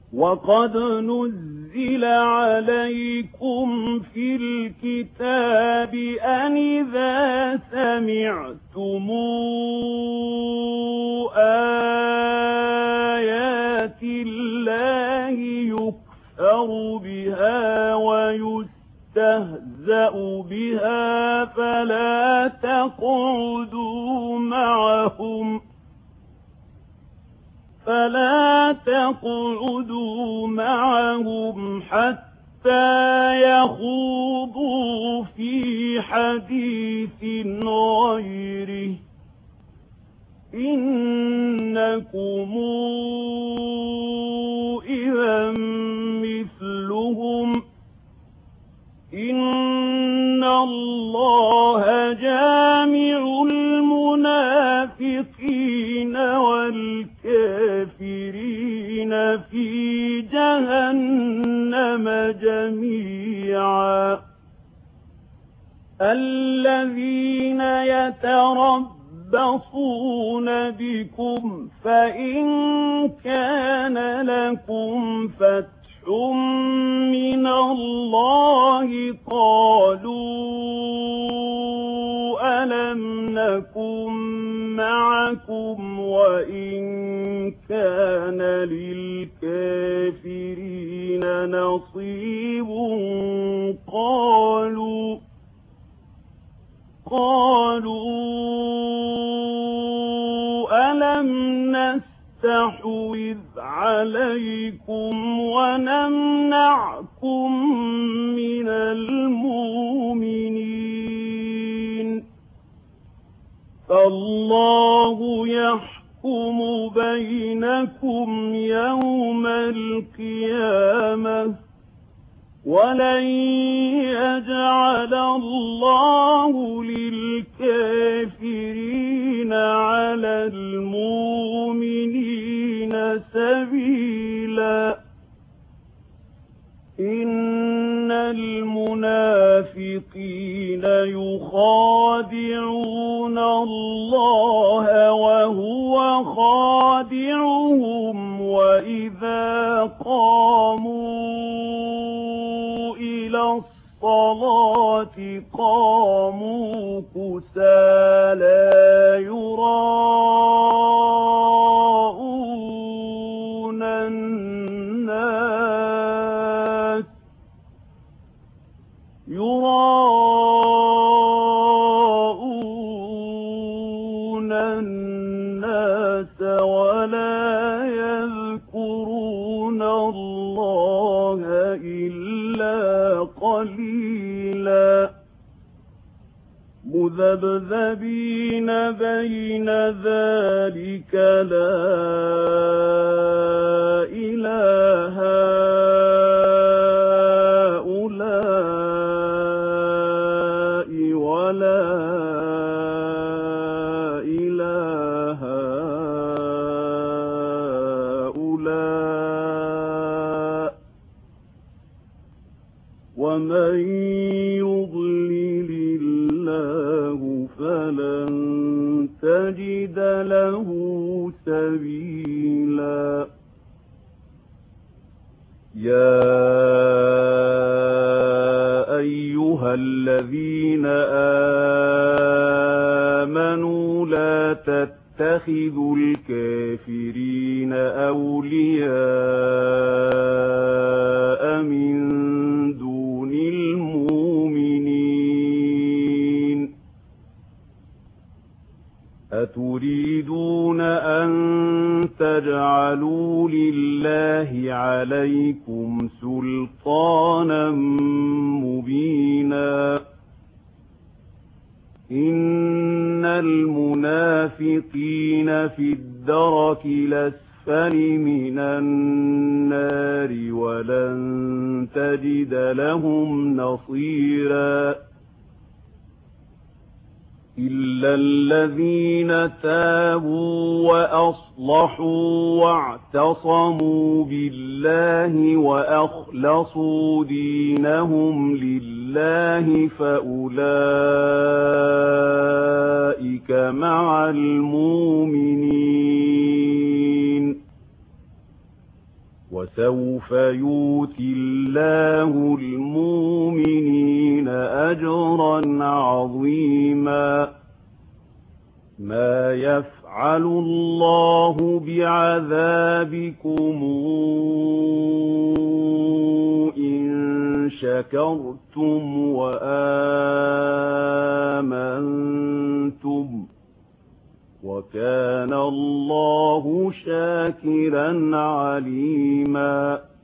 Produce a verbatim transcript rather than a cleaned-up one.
وقد نزل عليكم في الكتاب أن إذا سمعتم آيات الله يكفر بها ويستهزأ بها فلا تقعدوا معهم فلا تقعدوا معهم حتى يخوضوا في حديث غيره إنكم إذا مثلهم إن الله جامع المنافقين والكافرين في جهنم جميعا الذين يتربصون بكم فإن كان لكم فتح من الله قالوا ألم نكن معكم وإن كان للكافرين نصيب قالوا قالوا ألم نستحوذ عليكم ونمنعكم من المؤمنين فالله يحكم بينكم يوم القيامة ولن يجعل الله للكافرين على المؤمنين سبيلا إن المنافقين يخادعون الله وهو خادعهم وإذا قاموا إلى الصلاة قاموا كسالى يراءون الناس يراءون الناس ولا يذكرون الله إلا قليلا مذبذبين بين ذلك لا إله هؤلاء ولا إله هؤلاء ومن يضلل الله فلن تجد له سبيلا يا أيها الذين آمنوا لا تتخذوا الكافرين أولياء من دون المؤمنين أتريدون أن تجعلوا لله عليكم سلطانا مبينا إن المنافقين في الدرك الأسفل من النار ولن تجد لهم نصيرا إلا الذين تابوا وأصلحوا واعتصموا بالله وأخلصوا دينهم لله فأولئك مع المؤمنين وسوف يؤتي الله المؤمنين أجرا عظيما ما يفعل الله بعذابكم إن شكرتم وآمنتم وكان الله شاكرا عليما